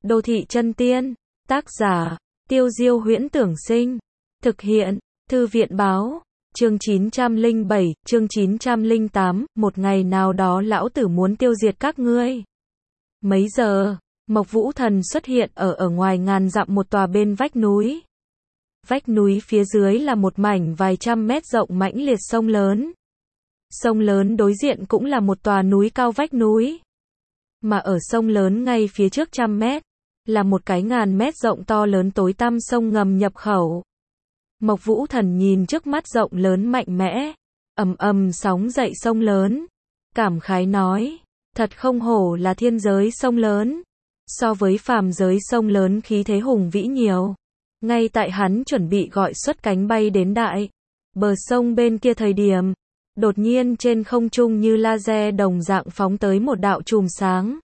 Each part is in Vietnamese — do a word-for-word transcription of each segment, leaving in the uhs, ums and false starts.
Đô thị chân tiên. Tác giả, Tiêu Diêu Huyễn Tưởng Sinh. Thực hiện, Thư viện Báo. Chương chín trăm lẻ bảy, chương chín trăm lẻ tám, một ngày nào đó lão tử muốn tiêu diệt các ngươi. Mấy giờ, Mộc Vũ Thần xuất hiện ở ở ngoài ngàn dặm một tòa bên vách núi. Vách núi phía dưới là một mảnh vài trăm mét rộng mãnh liệt sông lớn. Sông lớn đối diện cũng là một tòa núi cao vách núi. Mà ở sông lớn ngay phía trước trăm mét, là một cái ngàn mét rộng to lớn tối tăm sông ngầm nhập khẩu. Mộc Vũ Thần nhìn trước mắt rộng lớn mạnh mẽ, ầm ầm sóng dậy sông lớn, cảm khái nói, thật không hổ là thiên giới sông lớn, so với phàm giới sông lớn khí thế hùng vĩ nhiều. Ngay tại hắn chuẩn bị gọi xuất cánh bay đến đại bờ sông bên kia thời điểm, đột nhiên trên không trung như laser đồng dạng phóng tới một đạo chùm sáng.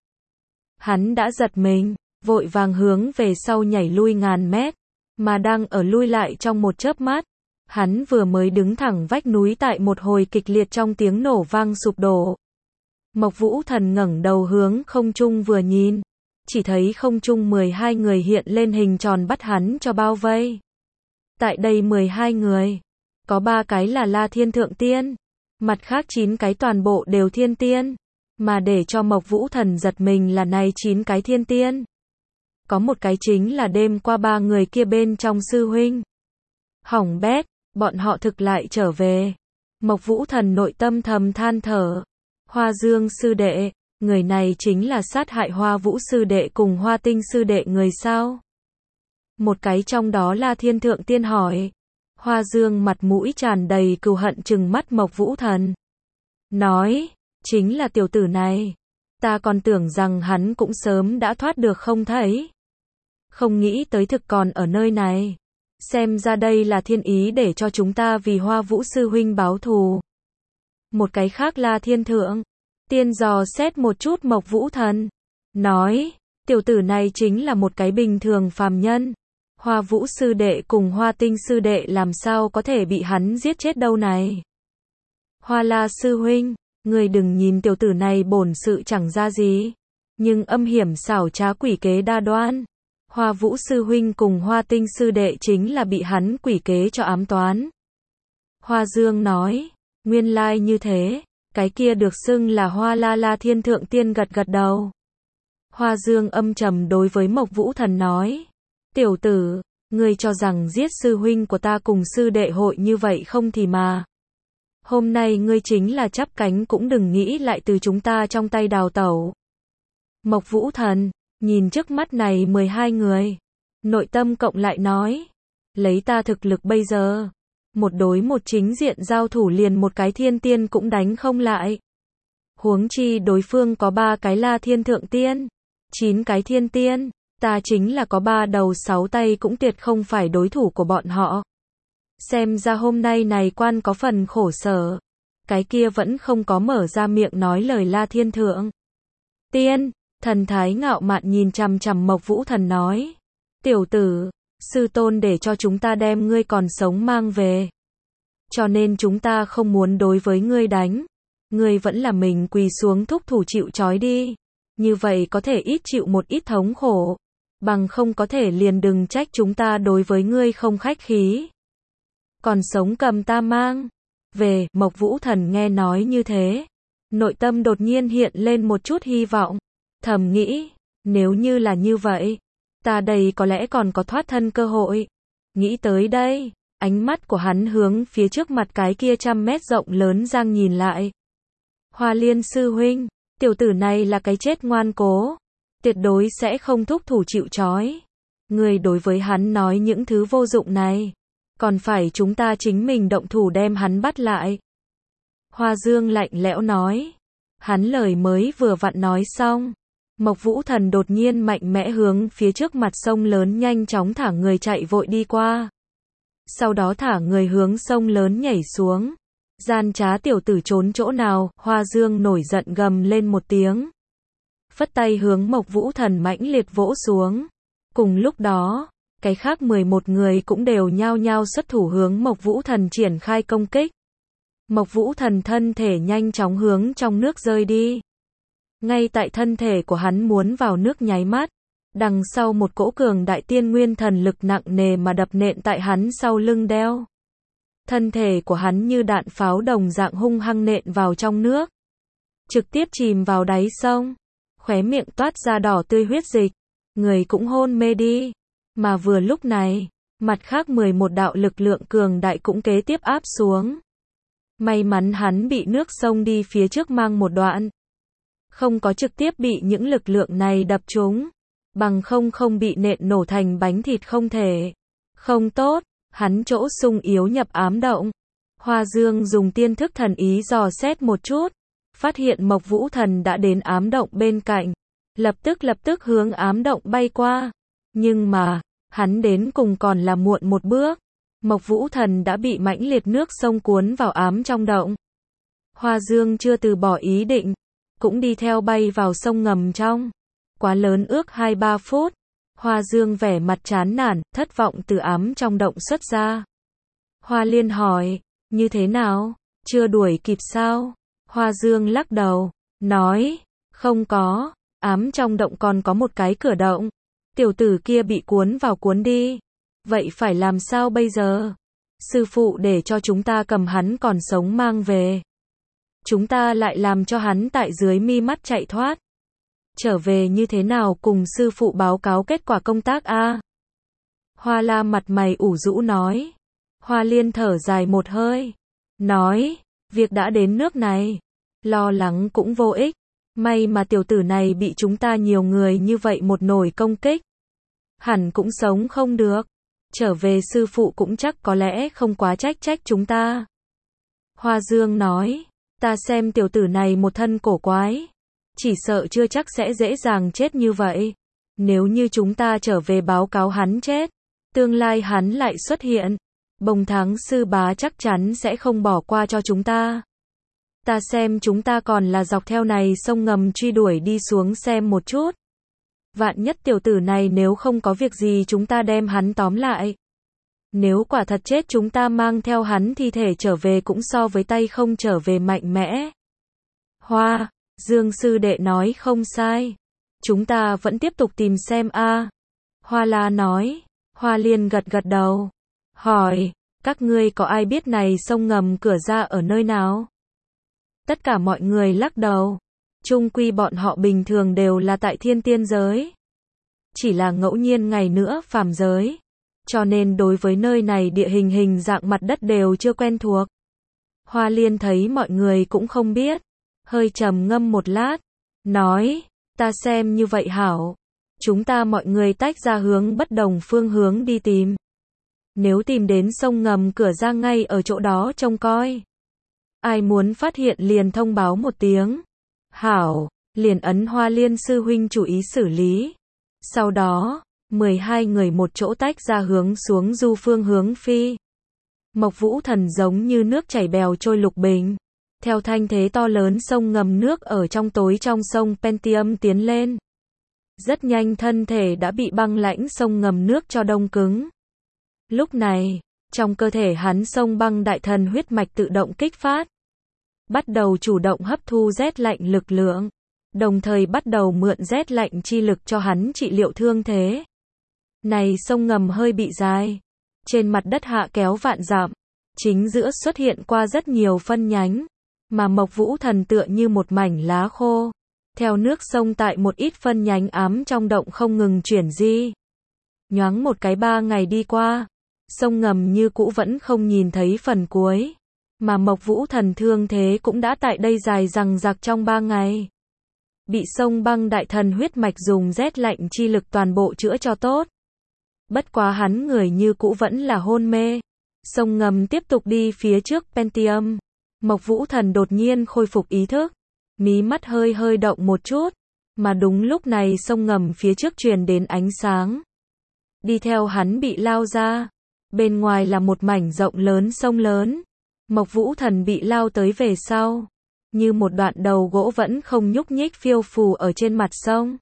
Hắn đã giật mình, vội vàng hướng về sau nhảy lui ngàn mét, mà đang ở lui lại trong một chớp mắt, hắn vừa mới đứng thẳng vách núi tại một hồi kịch liệt trong tiếng nổ vang sụp đổ. Mộc Vũ Thần ngẩng đầu hướng không trung vừa nhìn, chỉ thấy không trung mười hai người hiện lên hình tròn bắt hắn cho bao vây. Tại đây mười hai người, có ba cái là La Thiên Thượng Tiên, mặt khác chín cái toàn bộ đều thiên tiên, mà để cho Mộc Vũ Thần giật mình là này chín cái thiên tiên. Có một cái chính là đêm qua ba người kia bên trong sư huynh. Hỏng bét, bọn họ thực lại trở về. Mộc Vũ Thần nội tâm thầm than thở. Hoa Dương sư đệ, người này chính là sát hại Hoa Vũ sư đệ cùng Hoa Tinh sư đệ người sao? Một cái trong đó là Thiên Thượng Tiên hỏi. Hoa Dương mặt mũi tràn đầy cừu hận trừng mắt Mộc Vũ Thần. Nói, chính là tiểu tử này. Ta còn tưởng rằng hắn cũng sớm đã thoát được không thấy. Không nghĩ tới thực còn ở nơi này. Xem ra đây là thiên ý để cho chúng ta vì Hoa Vũ sư huynh báo thù. Một cái khác là Thiên Thượng Tiên dò xét một chút Mộc Vũ Thần. Nói, tiểu tử này chính là một cái bình thường phàm nhân. Hoa Vũ sư đệ cùng Hoa Tinh sư đệ làm sao có thể bị hắn giết chết đâu này. Hoa La sư huynh, người đừng nhìn tiểu tử này bổn sự chẳng ra gì, nhưng âm hiểm xảo trá quỷ kế đa đoan. Hoa Vũ sư huynh cùng Hoa Tinh sư đệ chính là bị hắn quỷ kế cho ám toán. Hoa Dương nói, nguyên lai như thế, cái kia được xưng là Hoa La La Thiên Thượng Tiên gật gật đầu. Hoa Dương âm trầm đối với Mộc Vũ Thần nói, tiểu tử, ngươi cho rằng giết sư huynh của ta cùng sư đệ hội như vậy không thì mà. Hôm nay ngươi chính là chắp cánh cũng đừng nghĩ lại từ chúng ta trong tay đào tẩu. Mộc Vũ Thần nhìn trước mắt này mười hai người, nội tâm cộng lại nói, lấy ta thực lực bây giờ, một đối một chính diện giao thủ liền một cái thiên tiên cũng đánh không lại. Huống chi đối phương có ba cái La Thiên Thượng Tiên, chín cái thiên tiên, ta chính là có ba đầu sáu tay cũng tuyệt không phải đối thủ của bọn họ. Xem ra hôm nay này quan có phần khổ sở. Cái kia vẫn không có mở ra miệng nói lời La Thiên Thượng Tiên. Thần thái ngạo mạn nhìn chằm chằm Mộc Vũ Thần nói, tiểu tử, sư tôn để cho chúng ta đem ngươi còn sống mang về, cho nên chúng ta không muốn đối với ngươi đánh, ngươi vẫn là mình quỳ xuống thúc thủ chịu trói đi, như vậy có thể ít chịu một ít thống khổ, bằng không có thể liền đừng trách chúng ta đối với ngươi không khách khí. Còn sống cầm ta mang về. Mộc Vũ Thần nghe nói như thế, nội tâm đột nhiên hiện lên một chút hy vọng. Thầm nghĩ, nếu như là như vậy, ta đây có lẽ còn có thoát thân cơ hội. Nghĩ tới đây, ánh mắt của hắn hướng phía trước mặt cái kia trăm mét rộng lớn giang nhìn lại. Hoa Liên sư huynh, tiểu tử này là cái chết ngoan cố, tuyệt đối sẽ không thúc thủ chịu trói. Người đối với hắn nói những thứ vô dụng này, còn phải chúng ta chính mình động thủ đem hắn bắt lại. Hoa Dương lạnh lẽo nói. Hắn lời mới vừa vặn nói xong, Mộc Vũ Thần đột nhiên mạnh mẽ hướng phía trước mặt sông lớn nhanh chóng thả người chạy vội đi qua. Sau đó thả người hướng sông lớn nhảy xuống. Gian trá tiểu tử trốn chỗ nào? Hoa Dương nổi giận gầm lên một tiếng, phất tay hướng Mộc Vũ Thần mãnh liệt vỗ xuống. Cùng lúc đó, cái khác mười một người cũng đều nhao nhao xuất thủ hướng Mộc Vũ Thần triển khai công kích. Mộc Vũ Thần thân thể nhanh chóng hướng trong nước rơi đi. Ngay tại thân thể của hắn muốn vào nước nháy mắt, Đằng sau một cỗ cường đại tiên nguyên thần lực nặng nề mà đập nện tại hắn sau lưng đeo. Thân thể của hắn như đạn pháo đồng dạng hung hăng nện vào trong nước. Trực tiếp chìm vào đáy sông. Khóe miệng toát ra đỏ tươi huyết dịch. Người cũng hôn mê đi. Mà vừa lúc này, mặt khác mười một đạo lực lượng cường đại cũng kế tiếp áp xuống. May mắn hắn bị nước sông đi phía trước mang một đoạn. Không có trực tiếp bị những lực lượng này đập trúng. Bằng không không bị nện nổ thành bánh thịt không thể. Không tốt, hắn chỗ sung yếu nhập ám động. Hoa Dương dùng tiên thức thần ý dò xét một chút. Phát hiện Mộc Vũ Thần đã đến ám động bên cạnh. Lập tức lập tức hướng ám động bay qua. Nhưng mà, hắn đến cùng còn là muộn một bước. Mộc Vũ Thần đã bị mãnh liệt nước sông cuốn vào ám trong động. Hoa Dương chưa từ bỏ ý định. Cũng đi theo bay vào sông ngầm trong. Quá lớn ước hai ba phút. Hoa Dương vẻ mặt chán nản, thất vọng từ ám trong động xuất ra. Hoa Liên hỏi, như thế nào? Chưa đuổi kịp sao? Hoa Dương lắc đầu, nói, không có, ám trong động còn có một cái cửa động. Tiểu tử kia bị cuốn vào cuốn đi. Vậy phải làm sao bây giờ? Sư phụ để cho chúng ta cầm hắn còn sống mang về. Chúng ta lại làm cho hắn tại dưới mi mắt chạy thoát. Trở về như thế nào cùng sư phụ báo cáo kết quả công tác a? Hoa La mặt mày ủ rũ nói. Hoa Liên thở dài một hơi. Nói, việc đã đến nước này. Lo lắng cũng vô ích. May mà tiểu tử này bị chúng ta nhiều người như vậy một nồi công kích. Hẳn cũng sống không được. Trở về sư phụ cũng chắc có lẽ không quá trách trách chúng ta. Hoa Dương nói, ta xem tiểu tử này một thân cổ quái. Chỉ sợ chưa chắc sẽ dễ dàng chết như vậy. Nếu như chúng ta trở về báo cáo hắn chết, tương lai hắn lại xuất hiện, Bồng Thắng sư bá chắc chắn sẽ không bỏ qua cho chúng ta. Ta xem chúng ta còn là dọc theo này sông ngầm truy đuổi đi xuống xem một chút. Vạn nhất tiểu tử này nếu không có việc gì chúng ta đem hắn tóm lại. Nếu quả thật chết chúng ta mang theo hắn thi thể trở về cũng so với tay không trở về mạnh mẽ. Hoa Dương sư đệ nói không sai. Chúng ta vẫn tiếp tục tìm xem a. Hoa La nói. Hoa Liên gật gật đầu. Hỏi, các ngươi có ai biết này sông ngầm cửa ra ở nơi nào? Tất cả mọi người lắc đầu. Chung quy bọn họ bình thường đều là tại thiên tiên giới. Chỉ là ngẫu nhiên ngày nữa phàm giới. Cho nên đối với nơi này địa hình hình dạng mặt đất đều chưa quen thuộc. Hoa Liên thấy mọi người cũng không biết. Hơi trầm ngâm một lát. Nói, ta xem như vậy hảo. Chúng ta mọi người tách ra hướng bất đồng phương hướng đi tìm. Nếu tìm đến sông ngầm cửa ra ngay ở chỗ đó trông coi. Ai muốn phát hiện liền thông báo một tiếng. Hảo, liền ấn Hoa Liên sư huynh chủ ý xử lý. Sau đó, mười hai người một chỗ tách ra hướng xuống du phương hướng phi. Mộc Vũ Thần giống như nước chảy bèo trôi lục bình. Theo thanh thế to lớn sông ngầm nước ở trong tối trong sông Pentium tiến lên. Rất nhanh thân thể đã bị băng lãnh sông ngầm nước cho đông cứng. Lúc này, trong cơ thể hắn sông băng đại thần huyết mạch tự động kích phát. Bắt đầu chủ động hấp thu rét lạnh lực lượng. Đồng thời bắt đầu mượn rét lạnh chi lực cho hắn trị liệu thương thế. Này sông ngầm hơi bị dài. Trên mặt đất hạ kéo vạn dặm. Chính giữa xuất hiện qua rất nhiều phân nhánh. Mà Mộc Vũ Thần tựa như một mảnh lá khô. Theo nước sông tại một ít phân nhánh ám trong động không ngừng chuyển di. Nhoáng một cái ba ngày đi qua. Sông ngầm như cũ vẫn không nhìn thấy phần cuối. Mà Mộc Vũ Thần thương thế cũng đã tại đây dài dằng dặc trong ba ngày. Bị sông băng đại thần huyết mạch dùng rét lạnh chi lực toàn bộ chữa cho tốt. Bất quá hắn người như cũ vẫn là hôn mê. Sông ngầm tiếp tục đi phía trước Pentium. Mộc Vũ Thần đột nhiên khôi phục ý thức. Mí mắt hơi hơi động một chút. Mà đúng lúc này sông ngầm phía trước truyền đến ánh sáng. Đi theo hắn bị lao ra. Bên ngoài là một mảnh rộng lớn sông lớn. Mộc Vũ Thần bị lao tới về sau. Như một đoạn đầu gỗ vẫn không nhúc nhích phiêu phù ở trên mặt sông.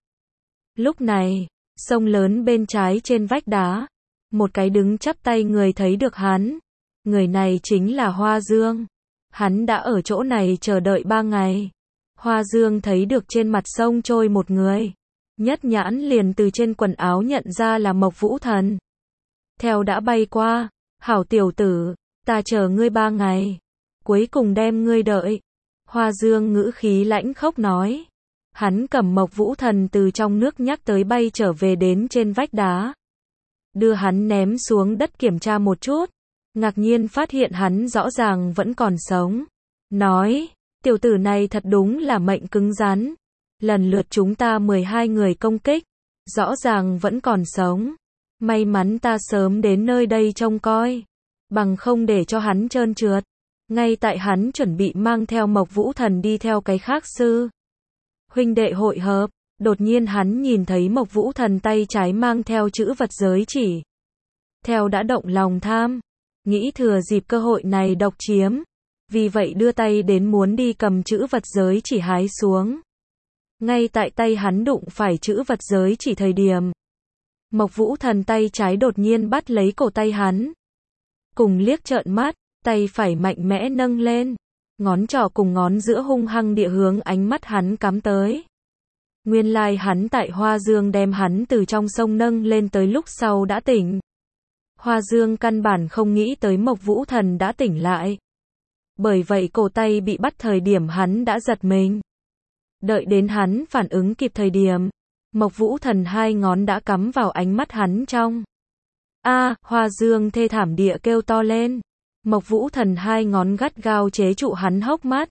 Lúc này, sông lớn bên trái trên vách đá. Một cái đứng chắp tay người thấy được hắn. Người này chính là Hoa Dương. Hắn đã ở chỗ này chờ đợi ba ngày. Hoa Dương thấy được trên mặt sông trôi một người. Nhất nhãn liền từ trên quần áo nhận ra là Mộc Vũ Thần. Theo đã bay qua, hảo tiểu tử, ta chờ ngươi ba ngày, cuối cùng đem ngươi đợi. Hoa Dương ngữ khí lãnh khốc nói. Hắn cầm Mộc Vũ Thần từ trong nước nhắc tới bay trở về đến trên vách đá. Đưa hắn ném xuống đất kiểm tra một chút, ngạc nhiên phát hiện hắn rõ ràng vẫn còn sống. Nói, tiểu tử này thật đúng là mệnh cứng rắn. Lần lượt chúng ta mười hai người công kích, rõ ràng vẫn còn sống. May mắn ta sớm đến nơi đây trông coi, bằng không để cho hắn trơn trượt. Ngay tại hắn chuẩn bị mang theo Mộc Vũ Thần đi theo cái khác sư huynh đệ hội hợp, đột nhiên hắn nhìn thấy Mộc Vũ Thần tay trái mang theo chữ vật giới chỉ. Theo đã động lòng tham, nghĩ thừa dịp cơ hội này độc chiếm, vì vậy đưa tay đến muốn đi cầm chữ vật giới chỉ hái xuống. Ngay tại tay hắn đụng phải chữ vật giới chỉ thời điểm, Mộc Vũ Thần tay trái đột nhiên bắt lấy cổ tay hắn. Cùng liếc trợn mắt, tay phải mạnh mẽ nâng lên, ngón trỏ cùng ngón giữa hung hăng địa hướng ánh mắt hắn cắm tới. Nguyên lai hắn tại Hoa Dương đem hắn từ trong sông nâng lên tới lúc sau đã tỉnh. Hoa Dương căn bản không nghĩ tới Mộc Vũ Thần đã tỉnh lại. Bởi vậy cổ tay bị bắt thời điểm hắn đã giật mình. Đợi đến hắn phản ứng kịp thời điểm, Mộc Vũ Thần hai ngón đã cắm vào ánh mắt hắn trong. A, à, Hoa Dương thê thảm địa kêu to lên. Mộc Vũ Thần hai ngón gắt gao chế trụ hắn hốc mắt.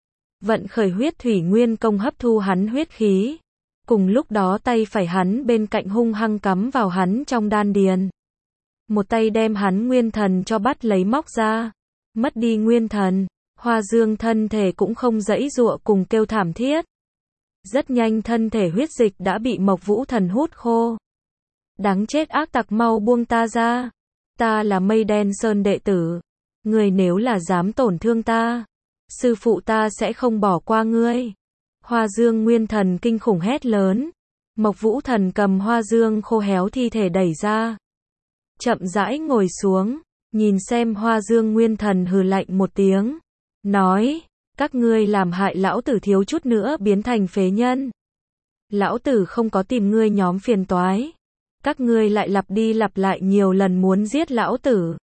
Vận khởi huyết thủy nguyên công hấp thu hắn huyết khí. Cùng lúc đó tay phải hắn bên cạnh hung hăng cắm vào hắn trong đan điền. Một tay đem hắn nguyên thần cho bắt lấy móc ra. Mất đi nguyên thần, Hoa Dương thân thể cũng không giãy giụa cùng kêu thảm thiết. Rất nhanh thân thể huyết dịch đã bị Mộc Vũ Thần hút khô. Đáng chết ác tặc, mau buông ta ra. Ta là Mây Đen Sơn đệ tử. Ngươi nếu là dám tổn thương ta, sư phụ ta sẽ không bỏ qua ngươi. Hoa Dương nguyên thần kinh khủng hét lớn. Mộc Vũ Thần cầm Hoa Dương khô héo thi thể đẩy ra. Chậm rãi ngồi xuống, nhìn xem Hoa Dương nguyên thần hừ lạnh một tiếng. Nói, các ngươi làm hại lão tử thiếu chút nữa biến thành phế nhân. Lão tử không có tìm ngươi nhóm phiền toái. Các ngươi lại lặp đi lặp lại nhiều lần muốn giết lão tử.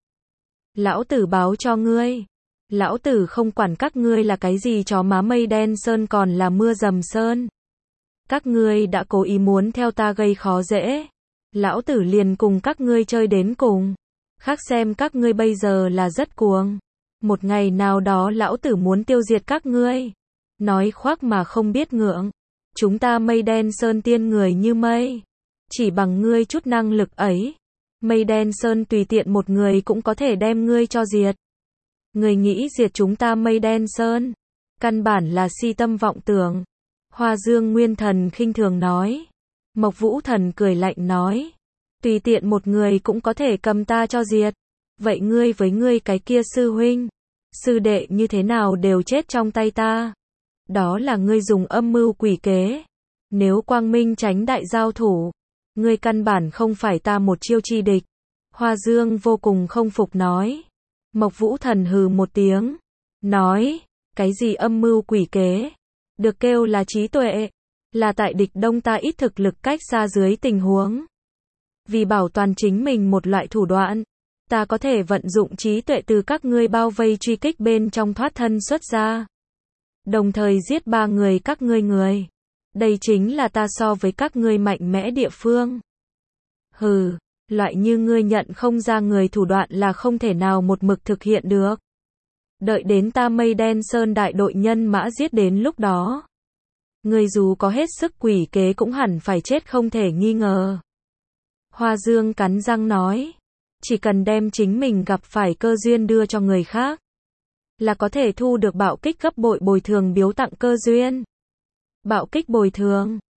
Lão tử báo cho ngươi. Lão tử không quản các ngươi là cái gì chó má Mây Đen Sơn còn là Mưa Dầm Sơn. Các ngươi đã cố ý muốn theo ta gây khó dễ. Lão tử liền cùng các ngươi chơi đến cùng. Khác xem các ngươi bây giờ là rất cuồng. Một ngày nào đó lão tử muốn tiêu diệt các ngươi. Nói khoác mà không biết ngượng. Chúng ta Mây Đen Sơn tiên người như mây. Chỉ bằng ngươi chút năng lực ấy, Mây Đen Sơn tùy tiện một người cũng có thể đem ngươi cho diệt. Ngươi nghĩ diệt chúng ta Mây Đen Sơn, căn bản là si tâm vọng tưởng. Hoa Dương nguyên thần khinh thường nói. Mộc Vũ Thần cười lạnh nói. Tùy tiện một người cũng có thể cầm ta cho diệt. Vậy ngươi với ngươi cái kia sư huynh, sư đệ như thế nào đều chết trong tay ta. Đó là ngươi dùng âm mưu quỷ kế. Nếu quang minh tránh đại giao thủ, ngươi căn bản không phải ta một chiêu chi địch. Hoa Dương vô cùng không phục nói. Mộc Vũ Thần hừ một tiếng. Nói, cái gì âm mưu quỷ kế? Được kêu là trí tuệ. Là tại địch đông ta ít thực lực cách xa dưới tình huống. Vì bảo toàn chính mình một loại thủ đoạn, ta có thể vận dụng trí tuệ từ các ngươi bao vây truy kích bên trong thoát thân xuất ra. Đồng thời giết ba người các ngươi người. Đây chính là ta so với các ngươi mạnh mẽ địa phương. Hừ, loại như ngươi nhận không ra người thủ đoạn là không thể nào một mực thực hiện được. Đợi đến ta Mây Đen Sơn đại đội nhân mã giết đến lúc đó. Ngươi dù có hết sức quỷ kế cũng hẳn phải chết không thể nghi ngờ. Hoa Dương cắn răng nói. Chỉ cần đem chính mình gặp phải cơ duyên đưa cho người khác, là có thể thu được bạo kích gấp bội bồi thường biếu tặng cơ duyên. Bạo kích bồi thường.